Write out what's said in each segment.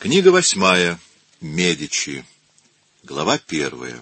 Книга 8. Медичи. Глава 1.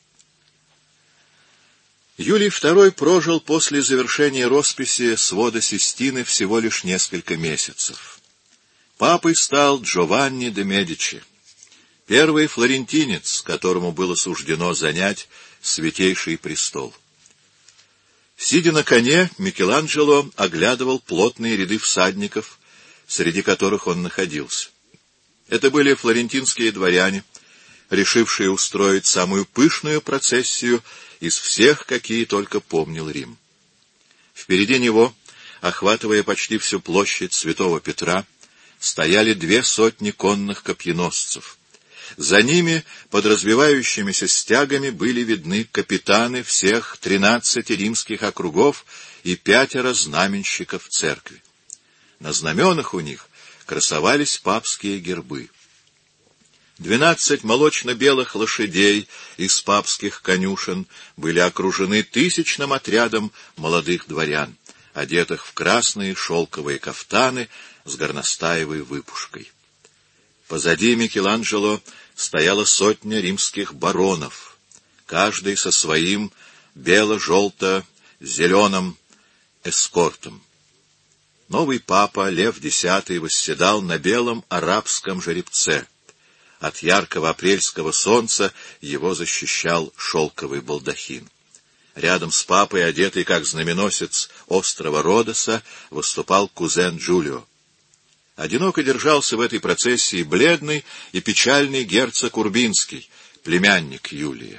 Юлий II прожил после завершения росписи свода Систины всего лишь несколько месяцев. Папой стал Джованни де Медичи, первый флорентинец, которому было суждено занять святейший престол. Сидя на коне, Микеланджело оглядывал плотные ряды всадников, среди которых он находился. Это были флорентинские дворяне, решившие устроить самую пышную процессию из всех, какие только помнил Рим. Впереди него, охватывая почти всю площадь Святого Петра, стояли 200 конных копьеносцев. За ними, под развивающимися стягами, были видны капитаны всех 13 римских округов и 5 знаменщиков церкви. На знаменах у них красовались папские гербы. 12 молочно-белых лошадей из папских конюшен были окружены тысячным отрядом молодых дворян, одетых в красные шелковые кафтаны с горностаевой выпушкой. Позади Микеланджело стояла 100 римских баронов, каждый со своим бело-желто-зеленым эскортом. Новый папа Лев X восседал на белом арабском жеребце. От яркого апрельского солнца его защищал шелковый балдахин. Рядом с папой, одетый как знаменосец острова Родоса, выступал кузен Джулио. Одиноко держался в этой процессии бледный и печальный герцог Урбинский, племянник Юлия.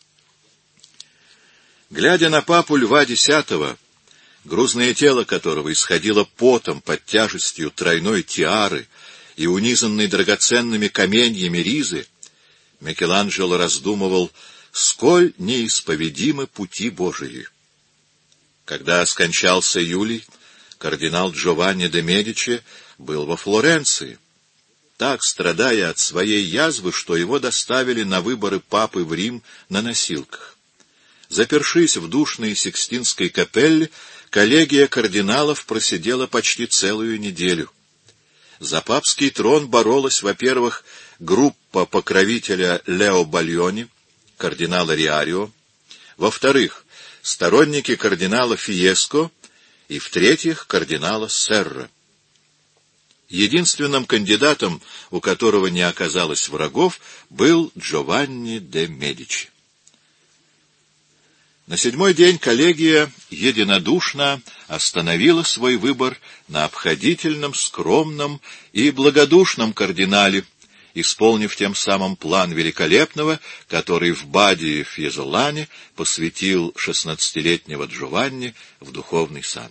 Глядя на папу Льва X, грузное тело которого исходило потом под тяжестью тройной тиары и унизанной драгоценными каменьями ризы, Микеланджело раздумывал, сколь неисповедимы пути Божии. Когда скончался Юлий, кардинал Джованни де Медичи был во Флоренции, так страдая от своей язвы, что его доставили на выборы папы в Рим на носилках. Запершись в душной Сикстинской капелле, коллегия кардиналов просидела почти целую неделю. За папский трон боролась, во-первых, группа покровителя Лео Бальони, кардинала Риарио, во-вторых, сторонники кардинала Фиеско и, в-третьих, кардинала Серра. Единственным кандидатом, у которого не оказалось врагов, был Джованни де Медичи. На 7-й день коллегия единодушно остановила свой выбор на обходительном, скромном и благодушном кардинале, исполнив тем самым план великолепного, который в Бадии Фьезолане посвятил 16-летнего Джованни в духовный сан.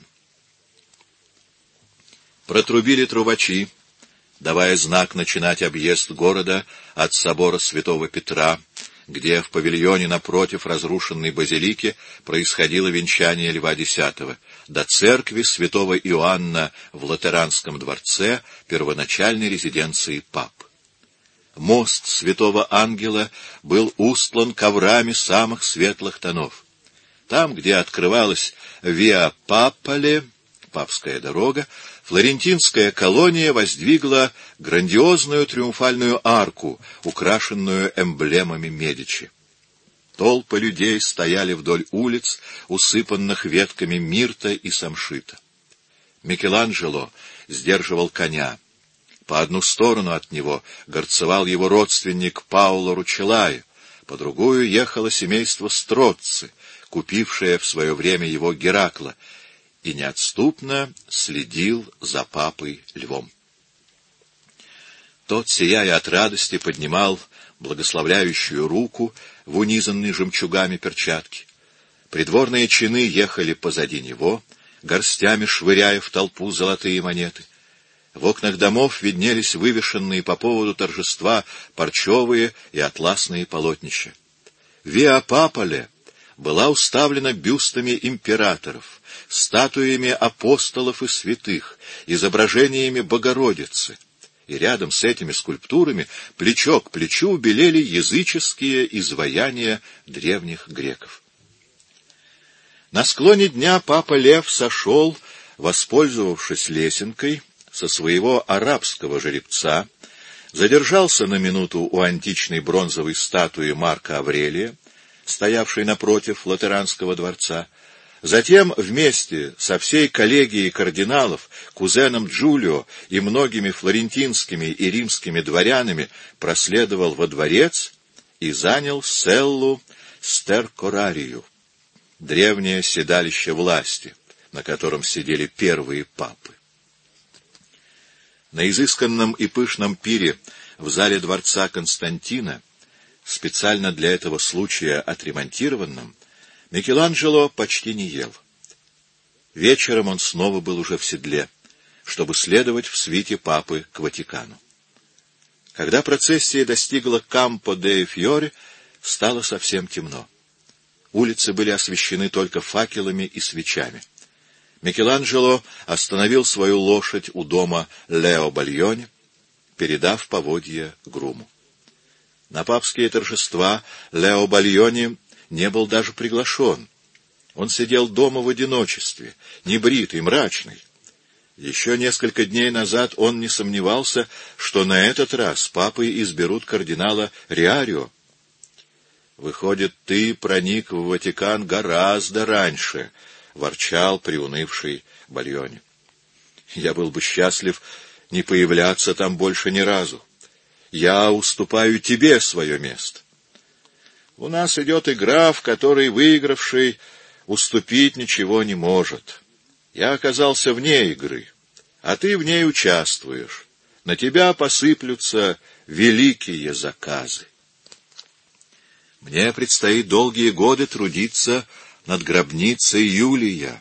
Протрубили трубачи, давая знак начинать объезд города от собора Святого Петра, где в павильоне напротив разрушенной базилики происходило венчание Льва X, до церкви святого Иоанна в Латеранском дворце, первоначальной резиденции пап. Мост святого Ангела был устлан коврами самых светлых тонов. Там, где открывалась Виа Папале, папская дорога, флорентинская колония воздвигла грандиозную триумфальную арку, украшенную эмблемами Медичи. Толпы людей стояли вдоль улиц, усыпанных ветками мирта и самшита. Микеланджело сдерживал коня. По одну сторону от него горцевал его родственник Паоло Ручеллаи, по другую ехало семейство Строцци, купившее в свое время его Геракла, и неотступно следил за папой Львом. Тот, сияя от радости, поднимал благословляющую руку в унизанной жемчугами перчатке. Придворные чины ехали позади него, горстями швыряя в толпу золотые монеты. В окнах домов виднелись вывешенные по поводу торжества парчевые и атласные полотнища. Виа Папале была уставлена бюстами императоров, статуями апостолов и святых, изображениями Богородицы, и рядом с этими скульптурами плечо к плечу белели языческие изваяния древних греков. На склоне дня папа Лев сошел, воспользовавшись лесенкой, со своего арабского жеребца, задержался на минуту у античной бронзовой статуи Марка Аврелия, стоявшей напротив Латеранского дворца, затем вместе со всей коллегией кардиналов, кузеном Джулио и многими флорентинскими и римскими дворянами проследовал во дворец и занял селлу Стеркорарию, древнее седалище власти, на котором сидели первые папы. На изысканном и пышном пире в зале дворца Константина, специально для этого случая отремонтированном, Микеланджело почти не ел. Вечером он снова был уже в седле, чтобы следовать в свите папы к Ватикану. Когда процессия достигла Кампо-де-Фьоре, стало совсем темно. Улицы были освещены только факелами и свечами. Микеланджело остановил свою лошадь у дома Лео Бальони, передав поводья груму. На папские торжества Лео Бальони не был даже приглашен. Он сидел дома в одиночестве, небритый, мрачный. Еще несколько дней назад он не сомневался, что на этот раз папой изберут кардинала Риарио. «Выходит, ты проник в Ватикан гораздо раньше», — ворчал приунывший Бальони. «Я был бы счастлив не появляться там больше ни разу. Я уступаю тебе свое место. У нас идет игра, в которой выигравший уступить ничего не может. Я оказался вне игры, а ты в ней участвуешь. На тебя посыплются великие заказы. Мне предстоит долгие годы трудиться над гробницей Юлия».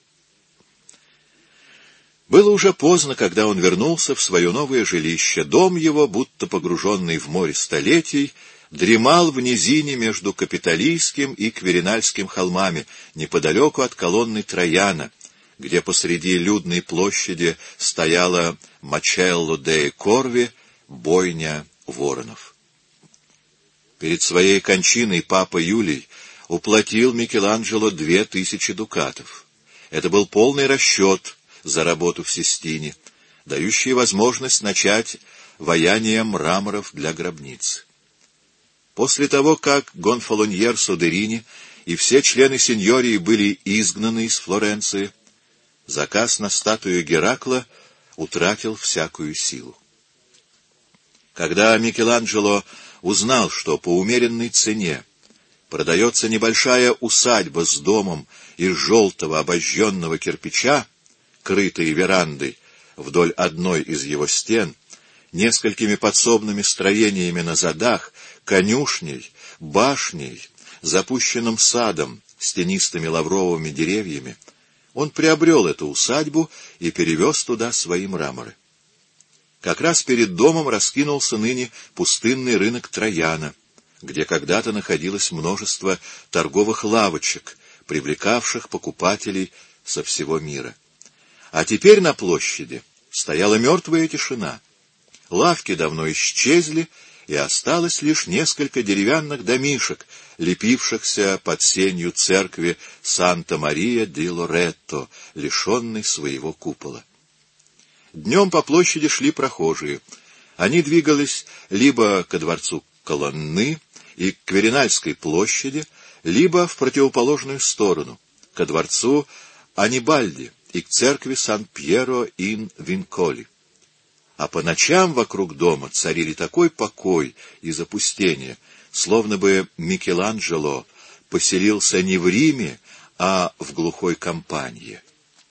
Было уже поздно, когда он вернулся в свое новое жилище. Дом его, будто погруженный в море столетий, дремал в низине между Капитолийским и Кверинальским холмами, неподалеку от колонны Трояна, где посреди людной площади стояла Мачелло де Корви, бойня воронов. Перед своей кончиной папа Юлий уплатил Микеланджело 2000 дукатов. Это был полный расчет за работу в Систине, дающий возможность начать ваяние мраморов для гробницы. После того, как Гонфалоньер Содерини и все члены сеньории были изгнаны из Флоренции, заказ на статую Геракла утратил всякую силу. Когда Микеланджело узнал, что по умеренной цене продается небольшая усадьба с домом из желтого обожженного кирпича, крытой верандой вдоль одной из его стен, несколькими подсобными строениями на задах, конюшней, башней, запущенным садом с тенистыми лавровыми деревьями, он приобрел эту усадьбу и перевез туда свои мраморы. Как раз перед домом раскинулся ныне пустынный рынок Трояна, где когда-то находилось множество торговых лавочек, привлекавших покупателей со всего мира. А теперь на площади стояла мертвая тишина. Лавки давно исчезли, и осталось лишь несколько деревянных домишек, лепившихся под сенью церкви Санта-Мария-ди-Лоретто, лишенной своего купола. Днем по площади шли прохожие. Они двигались либо ко дворцу Колонны и к Кверинальской площади, либо в противоположную сторону, ко дворцу Анибальди и к церкви Сан-Пьеро-ин-Винколи. А по ночам вокруг дома царили такой покой и запустение, словно бы Микеланджело поселился не в Риме, а в глухой Кампанье.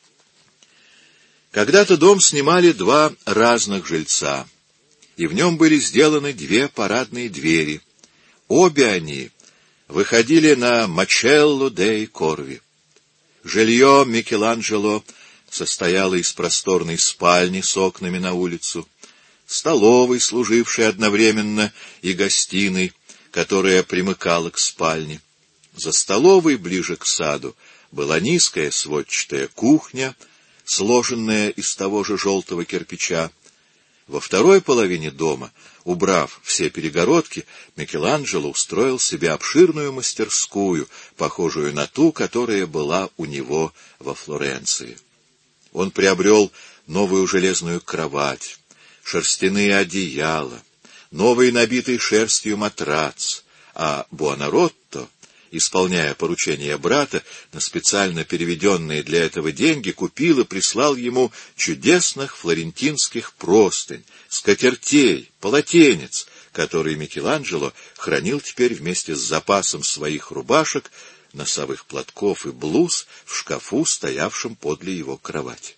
Когда-то дом снимали два разных жильца, и в нем были сделаны две парадные двери. Обе они выходили на Мачелло де Корви. Жилье Микеланджело состояло из просторной спальни с окнами на улицу, столовой, служившей одновременно и гостиной, которая примыкала к спальне. За столовой, ближе к саду, была низкая сводчатая кухня, сложенная из того же желтого кирпича. Во второй половине дома, убрав все перегородки, Микеланджело устроил себе обширную мастерскую, похожую на ту, которая была у него во Флоренции. Он приобрел новую железную кровать, шерстяные одеяла, новый набитый шерстью матрац, а Буонаротто, исполняя поручение брата, на специально переведенные для этого деньги, купил и прислал ему чудесных флорентинских простынь, скатертей, полотенец, которые Микеланджело хранил теперь вместе с запасом своих рубашек, носовых платков и блуз в шкафу, стоявшем подле его кровати.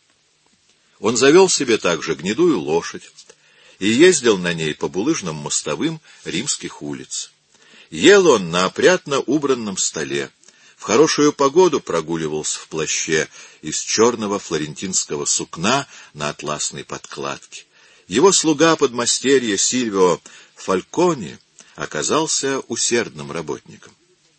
Он завел себе также гнедую лошадь и ездил на ней по булыжным мостовым римских улиц. Ел он на опрятно убранном столе, в хорошую погоду прогуливался в плаще из черного флорентинского сукна на атласной подкладке. Его слуга подмастерье Сильвио Фалькони оказался усердным работником.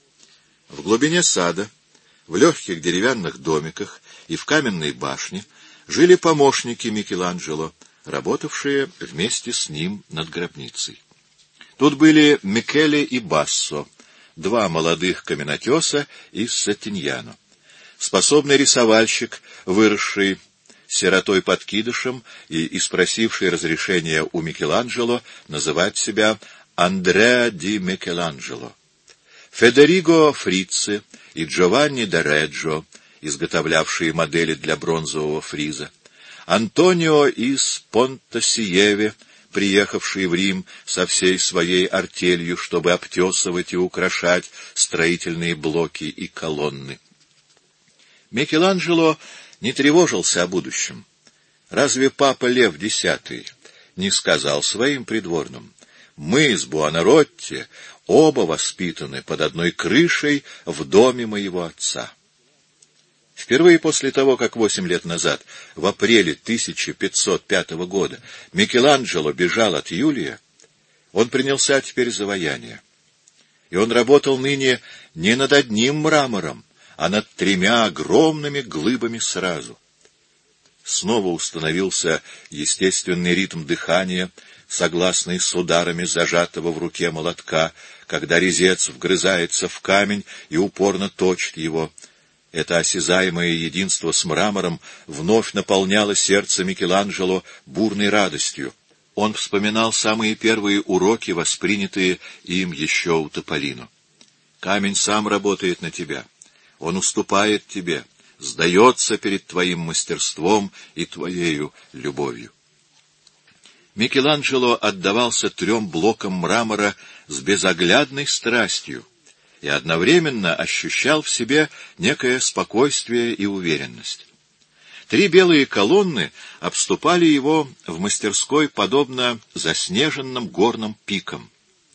В глубине сада, в легких деревянных домиках и в каменной башне жили помощники Микеланджело, работавшие вместе с ним над гробницей. Тут были Микеле и Бассо, два молодых каменотеса из Сатиньяно. Способный рисовальщик, выросший сиротой-подкидышем и спросивший разрешения у Микеланджело называть себя Андреа ди Микеланджело. Федериго Фрицци и Джованни Д'Ореджо, изготовлявшие модели для бронзового фриза. Антонио из Понтосиеве, приехавший в Рим со всей своей артелью, чтобы обтесывать и украшать строительные блоки и колонны. Микеланджело не тревожился о будущем. Разве папа Лев X не сказал своим придворным: «Мы с Буонаротти оба воспитаны под одной крышей в доме моего отца». Впервые после того, как 8 лет назад, в апреле 1505 года, Микеланджело бежал от Юлия, он принялся теперь за ваяние. И он работал ныне не над одним мрамором, а над 3 огромными глыбами сразу. Снова установился естественный ритм дыхания, согласный с ударами зажатого в руке молотка, когда резец вгрызается в камень и упорно точит его. Это осязаемое единство с мрамором вновь наполняло сердце Микеланджело бурной радостью. Он вспоминал самые первые уроки, воспринятые им еще у Тополино. Камень сам работает на тебя. Он уступает тебе, сдается перед твоим мастерством и твоею любовью. Микеланджело отдавался 3 блокам мрамора с безоглядной страстью и одновременно ощущал в себе некое спокойствие и уверенность. 3 белые колонны обступали его в мастерской подобно заснеженным горным пикам.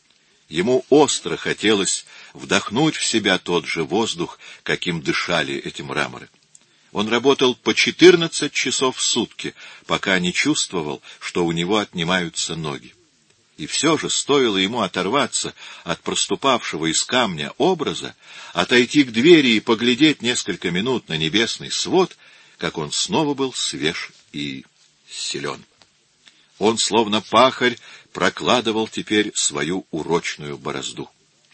Ему остро хотелось вдохнуть в себя тот же воздух, каким дышали эти мраморы. Он работал по 14 часов в сутки, пока не чувствовал, что у него отнимаются ноги. И все же стоило ему оторваться от проступавшего из камня образа, отойти к двери и поглядеть несколько минут на небесный свод, как он снова был свеж и силен. Он, словно пахарь, прокладывал теперь свою урочную борозду.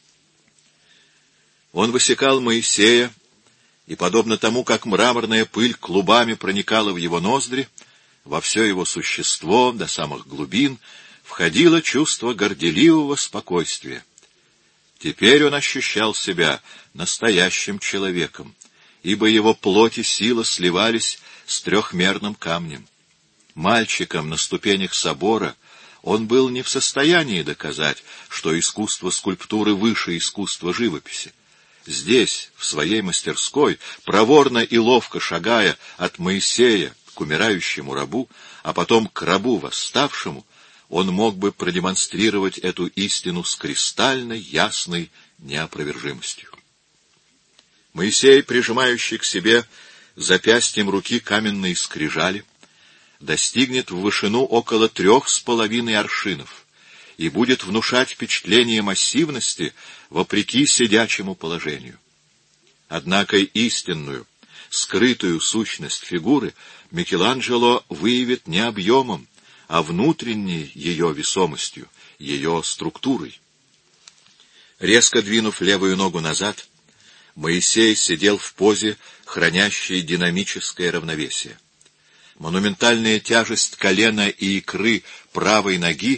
Он высекал Моисея, и, подобно тому, как мраморная пыль клубами проникала в его ноздри, во все его существо, до самых глубин, входило чувство горделивого спокойствия. Теперь он ощущал себя настоящим человеком, ибо его плоть и сила сливались с трехмерным камнем. Мальчиком на ступенях собора он был не в состоянии доказать, что искусство скульптуры выше искусства живописи. Здесь, в своей мастерской, проворно и ловко шагая от Моисея к умирающему рабу, а потом к рабу восставшему, он мог бы продемонстрировать эту истину с кристально ясной неопровержимостью. Моисей, прижимающий к себе запястьем руки каменные скрижали, достигнет в вышину около 3,5 аршинов и будет внушать впечатление массивности вопреки сидячему положению. Однако истинную, скрытую сущность фигуры Микеланджело выявит не объемом, а внутренней ее весомостью, ее структурой. Резко двинув левую ногу назад, Моисей сидел в позе, хранящей динамическое равновесие. Монументальная тяжесть колена и икры правой ноги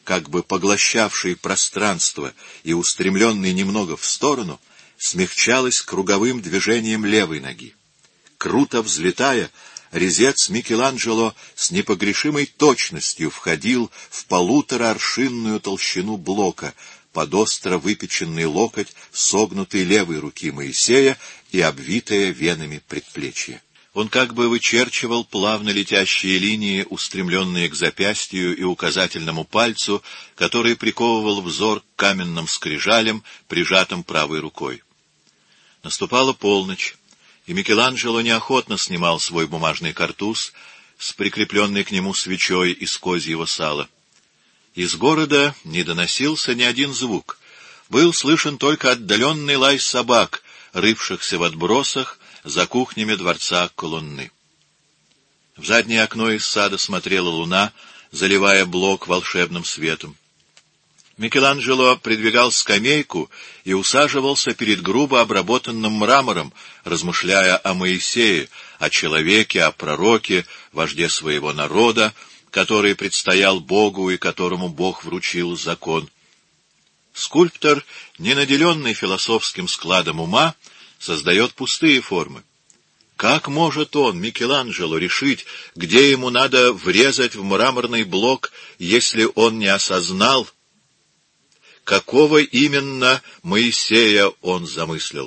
как бы поглощавший пространство и устремленный немного в сторону, смягчалась круговым движением левой ноги. Круто взлетая, резец Микеланджело с непогрешимой точностью входил в 1,5-аршинную толщину блока под остро выпеченный локоть согнутой левой руки Моисея и обвитое венами предплечье. Он как бы вычерчивал плавно летящие линии, устремленные к запястью и указательному пальцу, который приковывал взор к каменным скрижалям, прижатым правой рукой. Наступала полночь, и Микеланджело неохотно снимал свой бумажный картуз с прикрепленной к нему свечой из козьего сала. Из города не доносился ни один звук. Был слышен только отдаленный лай собак, рывшихся в отбросах за кухнями дворца Колонны. В заднее окно из сада смотрела луна, заливая блок волшебным светом. Микеланджело придвигал скамейку и усаживался перед грубо обработанным мрамором, размышляя о Моисее, о человеке, о пророке, вожде своего народа, который предстоял Богу и которому Бог вручил закон. Скульптор, не наделенный философским складом ума, создает пустые формы. Как может он, Микеланджело, решить, где ему надо врезать в мраморный блок, если он не осознал, какого именно Моисея он замыслил?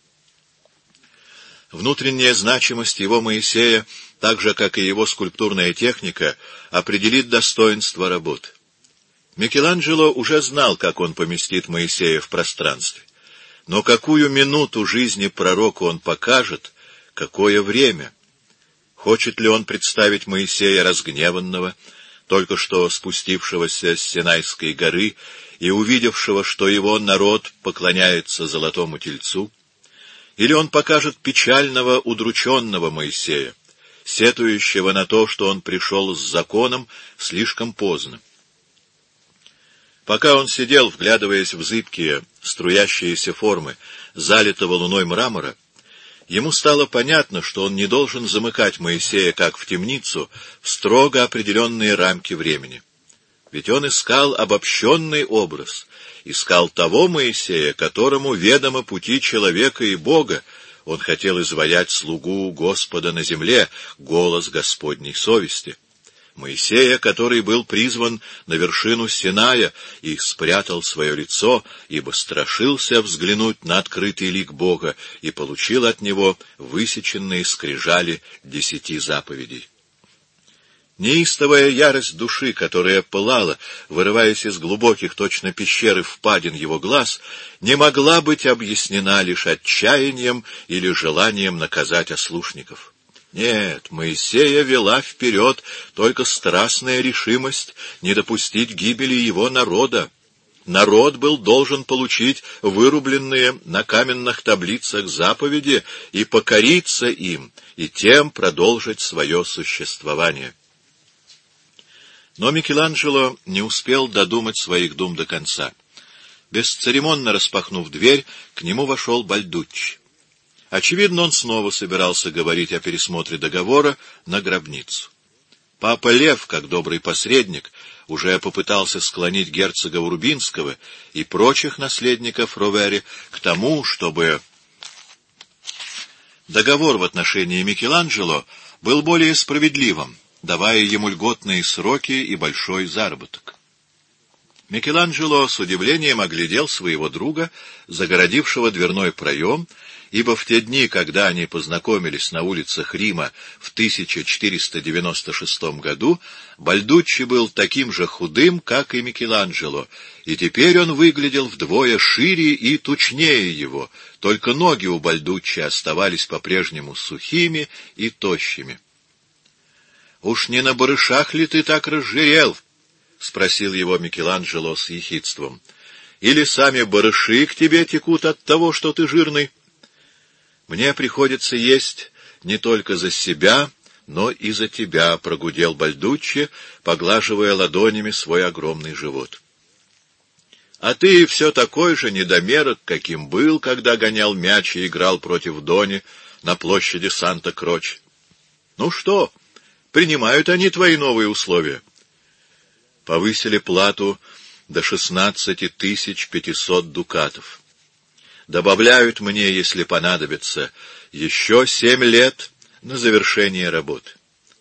Внутренняя значимость его Моисея, так же, как и его скульптурная техника, определит достоинство работ. Микеланджело уже знал, как он поместит Моисея в пространстве. Но какую минуту жизни пророку он покажет, какое время? Хочет ли он представить Моисея разгневанного, только что спустившегося с Синайской горы и увидевшего, что его народ поклоняется золотому тельцу? Или он покажет печального, удрученного Моисея, сетующего на то, что он пришел с законом слишком поздно? Пока он сидел, вглядываясь в зыбкие, струящиеся формы залитого луной мрамора, ему стало понятно, что он не должен замыкать Моисея, как в темницу, в строго определенные рамки времени. Ведь он искал обобщенный образ, искал того Моисея, которому ведомы пути человека и Бога. Он хотел изваять слугу Господа на земле, голос Господней совести. Моисея, который был призван на вершину Синая и спрятал свое лицо, ибо страшился взглянуть на открытый лик Бога и получил от него высеченные скрижали 10 заповедей. Неистовая ярость души, которая пылала, вырываясь из глубоких, точно пещеры, впадин его глаз, не могла быть объяснена лишь отчаянием или желанием наказать ослушников. Нет, Моисея вела вперед только страстная решимость не допустить гибели его народа. Народ был должен получить вырубленные на каменных таблицах заповеди и покориться им, и тем продолжить свое существование. Но Микеланджело не успел додумать своих дум до конца. Бесцеремонно распахнув дверь, к нему вошел Бальдуччи. Очевидно, он снова собирался говорить о пересмотре договора на гробницу. Папа Лев, как добрый посредник, уже попытался склонить герцога Урбинского и прочих наследников Ровери к тому, чтобы договор в отношении Микеланджело был более справедливым, давая ему льготные сроки и большой заработок. Микеланджело с удивлением оглядел своего друга, загородившего дверной проем, ибо в те дни, когда они познакомились на улицах Рима в 1496 году, Бальдуччи был таким же худым, как и Микеланджело, и теперь он выглядел вдвое шире и тучнее его, только ноги у Бальдуччи оставались по-прежнему сухими и тощими. — Уж не на барышах ли ты так разжирел? — спросил его Микеланджело с ехидством. — Или сами барыши к тебе текут от того, что ты жирный? — Мне приходится есть не только за себя, но и за тебя, — прогудел Бальдуччи, поглаживая ладонями свой огромный живот. — А ты все такой же недомерок, каким был, когда гонял мяч и играл против Дони на площади Санта-Кроч. Ну что, принимают они твои новые условия? — повысили плату до 16 500 дукатов. Добавляют мне, если понадобится, еще 7 лет на завершение работы.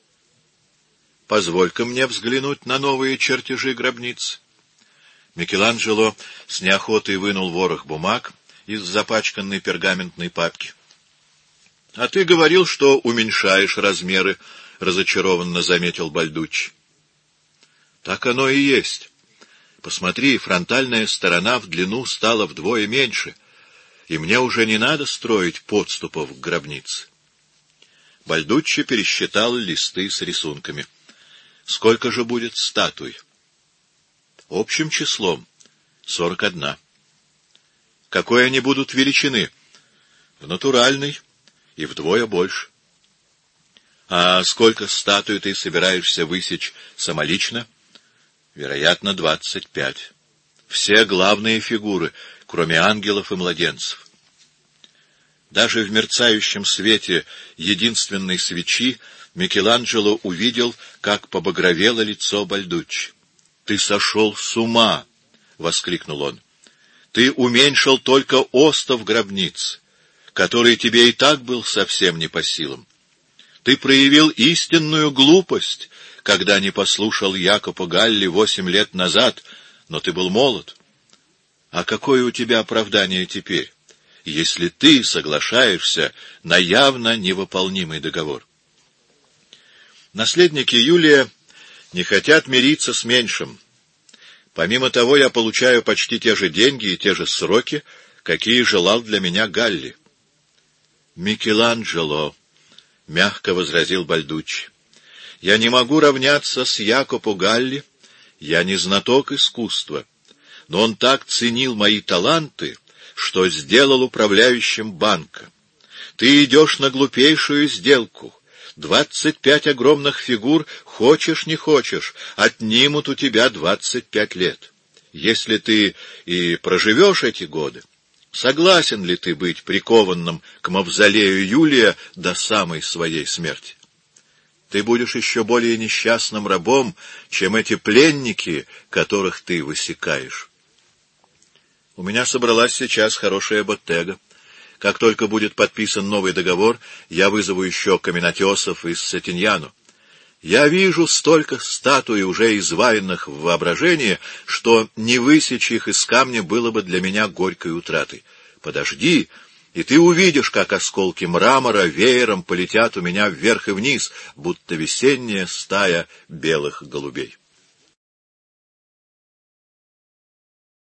Позволь-ка мне взглянуть на новые чертежи гробницы. Микеланджело с неохотой вынул ворох бумаг из запачканной пергаментной папки. — А ты говорил, что уменьшаешь размеры, — разочарованно заметил Бальдуччи. — Так оно и есть. Посмотри, фронтальная сторона в длину стала вдвое меньше, и мне уже не надо строить подступов к гробнице. Бальдуччи пересчитал листы с рисунками. Сколько же будет статуй? Общим числом 41. Какой они будут величины? В натуральной и вдвое больше. А сколько статуй ты собираешься высечь самолично? Вероятно, 25. Все главные фигуры, кроме ангелов и младенцев. Даже в мерцающем свете единственной свечи Микеланджело увидел, как побагровело лицо Бальдуччи. — Ты сошел с ума! — воскликнул он. — Ты уменьшил только остов гробниц, который тебе и так был совсем не по силам. Ты проявил истинную глупость, когда не послушал Якопа Галли 8 лет назад, но ты был молод. А какое у тебя оправдание теперь, если ты соглашаешься на явно невыполнимый договор? Наследники Юлия не хотят мириться с меньшим. Помимо того, я получаю почти те же деньги и те же сроки, какие желал для меня Галли. — Микеланджело, — мягко возразил Бальдуччи, — я не могу равняться с Якопо Галли, я не знаток искусства, но он так ценил мои таланты, что сделал управляющим банка. Ты идешь на глупейшую сделку. 25 огромных фигур, хочешь не хочешь, отнимут у тебя 25 лет. Если ты и проживешь эти годы, согласен ли ты быть прикованным к мавзолею Юлия до самой своей смерти? Ты будешь еще более несчастным рабом, чем эти пленники, которых ты высекаешь. У меня собралась сейчас хорошая боттега. Как только будет подписан новый договор, я вызову еще каменотесов из Сатиньяно. Я вижу столько статуй, уже изваянных в воображении, что не высечь их из камня было бы для меня горькой утратой. Подожди, и ты увидишь, как осколки мрамора веером полетят у меня вверх и вниз, будто весенняя стая белых голубей.